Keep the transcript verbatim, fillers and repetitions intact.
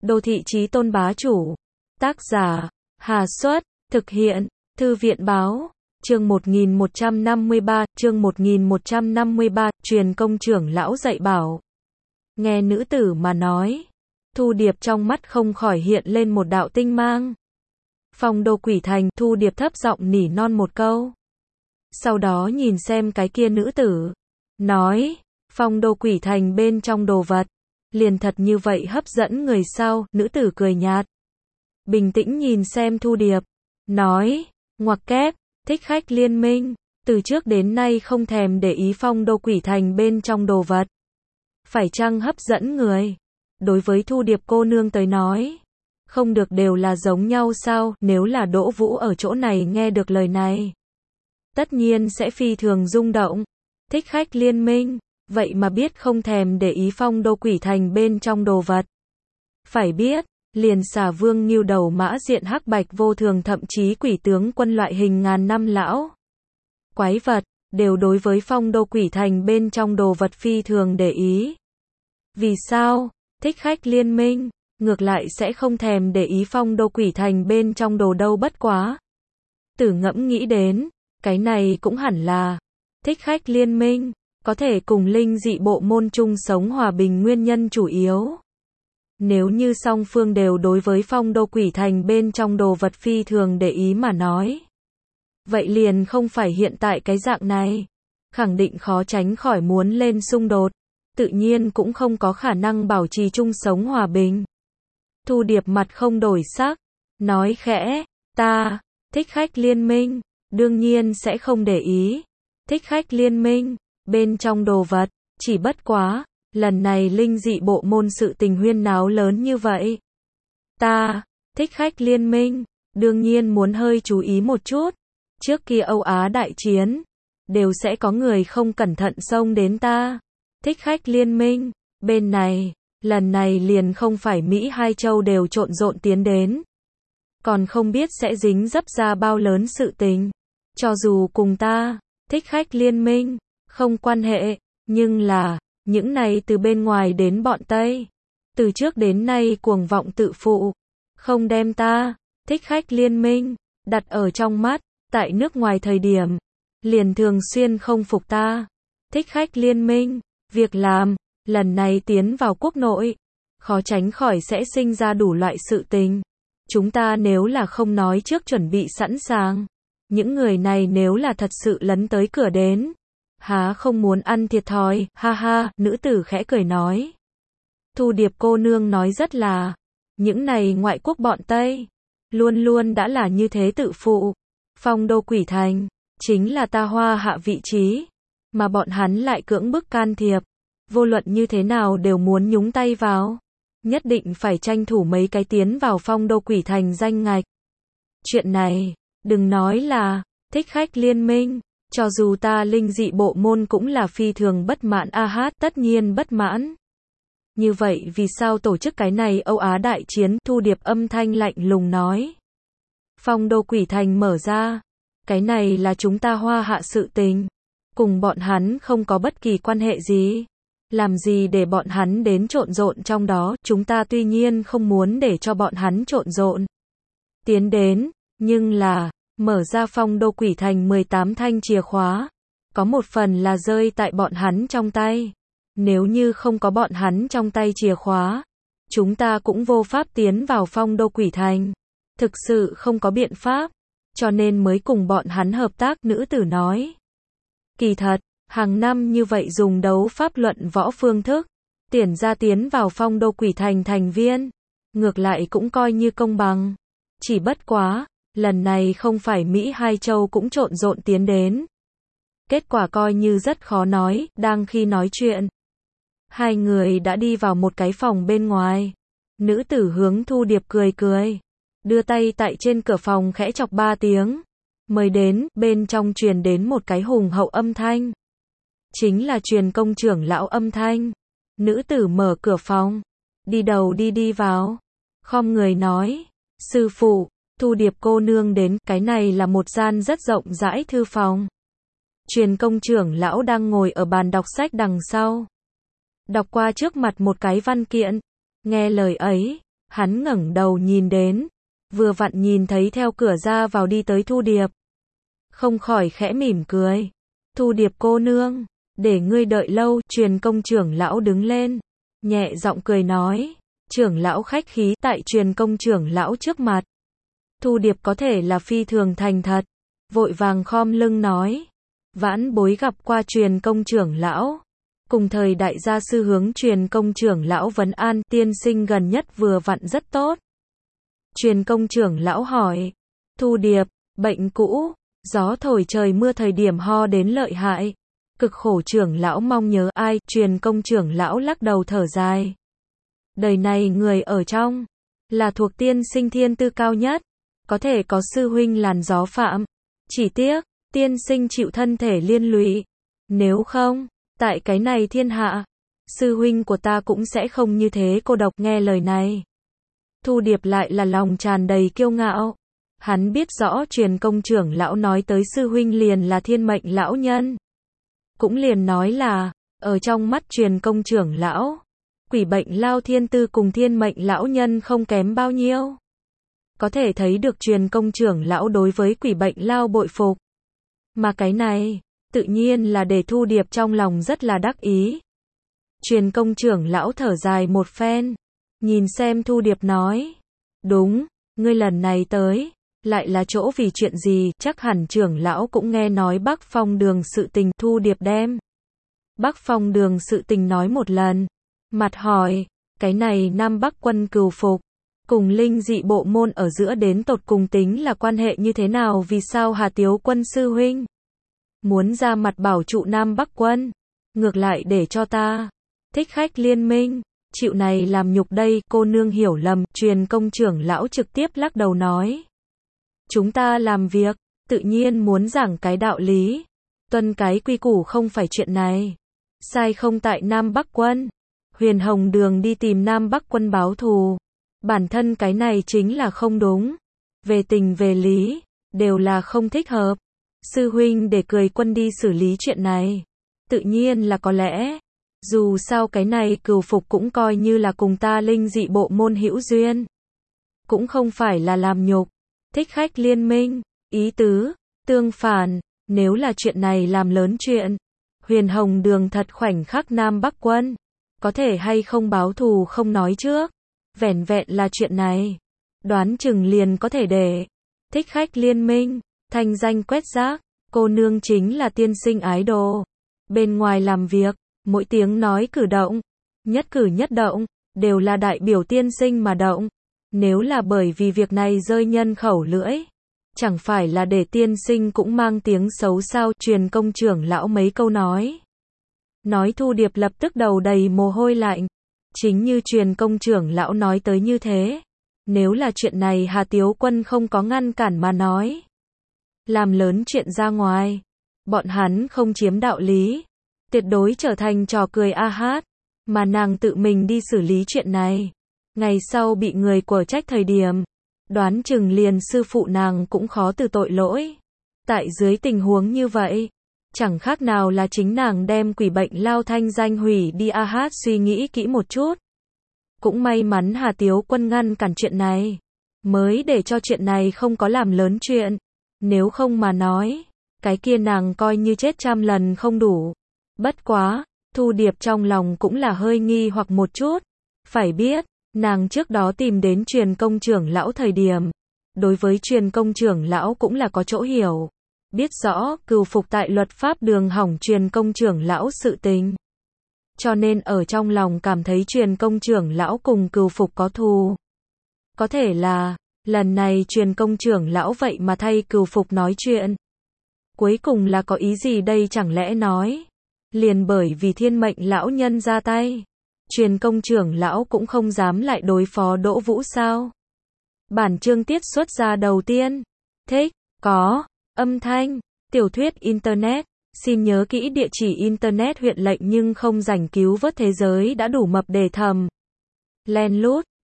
Đô thị chí tôn bá chủ. Tác giả, Hà Xuất, thực hiện, Thư viện Báo. Chương một nghìn một trăm năm mươi ba, chương một nghìn một trăm năm mươi ba, truyền công trưởng lão dạy bảo. Nghe nữ tử mà nói, Thu Điệp trong mắt không khỏi hiện lên một đạo tinh mang. Phong đô quỷ thành, Thu Điệp thấp giọng nỉ non một câu. Sau đó nhìn xem cái kia nữ tử, nói, phong đô quỷ thành bên trong đồ vật, liền thật như vậy hấp dẫn người sao? Nữ tử cười nhạt, bình tĩnh nhìn xem Thu Điệp, nói, ngoặc kép, thích khách liên minh, từ trước đến nay không thèm để ý phong đô quỷ thành bên trong đồ vật. Phải chăng hấp dẫn người? Đối với Thu Điệp cô nương tới nói, không được đều là giống nhau sao? Nếu là Đỗ Vũ ở chỗ này nghe được lời này, tất nhiên sẽ phi thường rung động. Thích khách liên minh, vậy mà biết không thèm để ý phong đô quỷ thành bên trong đồ vật. Phải biết, liền xà vương nghiêu đầu mã diện hắc bạch vô thường thậm chí quỷ tướng quân loại hình ngàn năm lão quái vật, đều đối với phong đô quỷ thành bên trong đồ vật phi thường để ý. Vì sao? Thích khách liên minh, ngược lại sẽ không thèm để ý phong đô quỷ thành bên trong đồ đâu bất quá. Tử ngẫm nghĩ đến, cái này cũng hẳn là, thích khách liên minh, có thể cùng linh dị bộ môn chung sống hòa bình nguyên nhân chủ yếu. Nếu như song phương đều đối với phong đô quỷ thành bên trong đồ vật phi thường để ý mà nói, vậy liền không phải hiện tại cái dạng này, khẳng định khó tránh khỏi muốn lên xung đột, tự nhiên cũng không có khả năng bảo trì chung sống hòa bình. Thu Điệp mặt không đổi sắc, nói khẽ, ta, thích khách liên minh, đương nhiên sẽ không để ý. Thích khách liên minh, bên trong đồ vật, chỉ bất quá, lần này linh dị bộ môn sự tình huyên náo lớn như vậy. Ta, thích khách liên minh, đương nhiên muốn hơi chú ý một chút. Trước kia Âu Á đại chiến, đều sẽ có người không cẩn thận xông đến ta. Thích khách liên minh, bên này, lần này liền không phải Mỹ hai châu đều trộn rộn tiến đến. Còn không biết sẽ dính dấp ra bao lớn sự tình. Cho dù cùng ta, thích khách liên minh, không quan hệ, nhưng là, những này từ bên ngoài đến bọn Tây, từ trước đến nay cuồng vọng tự phụ, không đem ta, thích khách liên minh, đặt ở trong mắt, tại nước ngoài thời điểm, liền thường xuyên không phục ta. Thích khách liên minh, việc làm, lần này tiến vào quốc nội, khó tránh khỏi sẽ sinh ra đủ loại sự tình. Chúng ta nếu là không nói trước chuẩn bị sẵn sàng, những người này nếu là thật sự lấn tới cửa đến, há không muốn ăn thiệt thòi, ha ha, nữ tử khẽ cười nói. Thu Điệp cô nương nói rất là, những này ngoại quốc bọn Tây, luôn luôn đã là như thế tự phụ. Phong đô quỷ thành, chính là ta Hoa Hạ vị trí, mà bọn hắn lại cưỡng bức can thiệp, vô luận như thế nào đều muốn nhúng tay vào, nhất định phải tranh thủ mấy cái tiến vào phong đô quỷ thành danh ngạch. Chuyện này, đừng nói là, thích khách liên minh, cho dù ta linh dị bộ môn cũng là phi thường bất mãn a hát, tất nhiên bất mãn. Như vậy vì sao tổ chức cái này Âu Á đại chiến? Thu Điệp âm thanh lạnh lùng nói. Phong đô quỷ thành mở ra, cái này là chúng ta Hoa Hạ sự tình, cùng bọn hắn không có bất kỳ quan hệ gì. Làm gì để bọn hắn đến trộn rộn trong đó, chúng ta tuy nhiên không muốn để cho bọn hắn trộn rộn tiến đến, nhưng là, mở ra phong đô quỷ thành mười tám thanh chìa khóa, có một phần là rơi tại bọn hắn trong tay. Nếu như không có bọn hắn trong tay chìa khóa, chúng ta cũng vô pháp tiến vào phong đô quỷ thành. Thực sự không có biện pháp, cho nên mới cùng bọn hắn hợp tác, nữ tử nói. Kỳ thật, hàng năm như vậy dùng đấu pháp luận võ phương thức, tuyển ra tiến vào phong đô quỷ thành thành viên, ngược lại cũng coi như công bằng. Chỉ bất quá, lần này không phải Mỹ hai châu cũng trộn rộn tiến đến. Kết quả coi như rất khó nói, đang khi nói chuyện. Hai người đã đi vào một cái phòng bên ngoài. Nữ tử hướng Thu Điệp cười cười, đưa tay tại trên cửa phòng khẽ chọc ba tiếng. Mời đến, bên trong truyền đến một cái hùng hậu âm thanh. Chính là truyền công trưởng lão âm thanh. Nữ tử mở cửa phòng, đi đầu đi đi vào, khom người nói, sư phụ, Thu Điệp cô nương đến, cái này là một gian rất rộng rãi thư phòng. Truyền công trưởng lão đang ngồi ở bàn đọc sách đằng sau, đọc qua trước mặt một cái văn kiện. Nghe lời ấy, Hắn ngẩng đầu nhìn đến, vừa vặn nhìn thấy theo cửa ra vào đi tới Thu Điệp. Không khỏi khẽ mỉm cười. Thu Điệp cô nương, để ngươi đợi lâu, Truyền Công trưởng lão đứng lên, nhẹ giọng cười nói. Trưởng lão khách khí, tại Truyền Công trưởng lão trước mặt. Thu Điệp có thể là phi thường thành thật, vội vàng khom lưng nói. Vãn bối gặp qua Truyền Công trưởng lão. Cùng thời đại gia sư hướng Truyền Công trưởng lão vấn an, tiên sinh gần nhất vừa vặn rất tốt. Truyền Công trưởng lão hỏi. Thu Điệp, bệnh cũ, gió thổi trời mưa thời điểm ho đến lợi hại. Cực khổ trưởng lão mong nhớ ai, Truyền Công trưởng lão lắc đầu thở dài. Đời này người ở trong, là thuộc tiên sinh thiên tư cao nhất, có thể có sư huynh làn gió phạm. Chỉ tiếc, tiên sinh chịu thân thể liên lụy. Nếu không, tại cái này thiên hạ, sư huynh của ta cũng sẽ không như thế cô độc. Nghe lời này, Thu Điệp lại là lòng tràn đầy kiêu ngạo. Hắn biết rõ Truyền Công trưởng lão nói tới sư huynh liền là thiên mệnh lão nhân. Cũng liền nói là, ở trong mắt Truyền Công trưởng lão, quỷ bệnh lao thiên tư cùng thiên mệnh lão nhân không kém bao nhiêu. Có thể thấy được Truyền Công trưởng lão đối với quỷ bệnh lao bội phục. Mà cái này, tự nhiên là để Thu Điệp trong lòng rất là đắc ý. Truyền Công trưởng lão thở dài một phen, nhìn xem Thu Điệp nói. Đúng, ngươi lần này tới, lại là chỗ vì chuyện gì, chắc hẳn trưởng lão cũng nghe nói Bắc Phong đường sự tình. Thu Điệp đem Bắc Phong đường sự tình nói một lần, mặt hỏi, cái này Nam Bắc quân cừu phục, cùng linh dị bộ môn ở giữa đến tột cùng tính là quan hệ như thế nào, vì sao Hà Tiếu quân sư huynh muốn ra mặt bảo trụ Nam Bắc quân, ngược lại để cho ta, Thích Khách liên minh, chịu này làm nhục đây, cô nương hiểu lầm. Truyền Công trưởng lão trực tiếp lắc đầu nói. Chúng ta làm việc, tự nhiên muốn giảng cái đạo lý, tuân cái quy củ không phải chuyện này. Sai không tại Nam Bắc quân, Huyền Hồng Đường đi tìm Nam Bắc quân báo thù, bản thân cái này chính là không đúng. Về tình về lý, đều là không thích hợp. Sư huynh để cười quân đi xử lý chuyện này, tự nhiên là có lẽ. Dù sao cái này cừu phục cũng coi như là cùng ta linh dị bộ môn hữu duyên, cũng không phải là làm nhục. Thích Khách liên minh, ý tứ, tương phản, nếu là chuyện này làm lớn chuyện, Huyền Hồng Đường thật khoảnh khắc Nam Bắc quân, có thể hay không báo thù không nói trước, vẻn vẹn là chuyện này, đoán chừng liền có thể để Thích Khách liên minh, thanh danh quét rác. Cô nương chính là tiên sinh ái đồ, bên ngoài làm việc, mỗi tiếng nói cử động, nhất cử nhất động, đều là đại biểu tiên sinh mà động. Nếu là bởi vì việc này rơi nhân khẩu lưỡi, chẳng phải là để tiên sinh cũng mang tiếng xấu sao. Truyền Công trưởng lão mấy câu nói, nói Thu Điệp lập tức đầu đầy mồ hôi lạnh. Chính như Truyền Công trưởng lão nói tới như thế, nếu là chuyện này Hà Tiếu quân không có ngăn cản mà nói, làm lớn chuyện ra ngoài, bọn hắn không chiếm đạo lý, tuyệt đối trở thành trò cười a hát. Mà nàng tự mình đi xử lý chuyện này, ngày sau bị người quở trách thời điểm, đoán chừng liền sư phụ nàng cũng khó từ tội lỗi. Tại dưới tình huống như vậy, chẳng khác nào là chính nàng đem quỷ bệnh lao thanh danh hủy đi a hát. Suy nghĩ kỹ một chút, cũng may mắn Hà Tiếu quân ngăn cản chuyện này, mới để cho chuyện này không có làm lớn chuyện. Nếu không mà nói, cái kia nàng coi như chết trăm lần không đủ. Bất quá, Thu Điệp trong lòng cũng là hơi nghi hoặc một chút. Phải biết, nàng trước đó tìm đến Truyền Công trưởng lão thời điểm, đối với Truyền Công trưởng lão cũng là có chỗ hiểu, biết rõ cừu phục tại luật pháp đường hỏng Truyền Công trưởng lão sự tình. Cho nên ở trong lòng cảm thấy Truyền Công trưởng lão cùng cừu phục có thù. Có thể là, lần này Truyền Công trưởng lão vậy mà thay cừu phục nói chuyện. Cuối cùng là có ý gì đây, chẳng lẽ nói, liền bởi vì thiên mệnh lão nhân ra tay, Truyền Công trưởng lão cũng không dám lại đối phó Đỗ Vũ sao? Bản chương tiết xuất ra đầu tiên. Thích, có, âm thanh, tiểu thuyết internet, xin nhớ kỹ địa chỉ internet huyện lệnh nhưng không rảnh cứu vớt thế giới đã đủ mập để thầm. Len lút,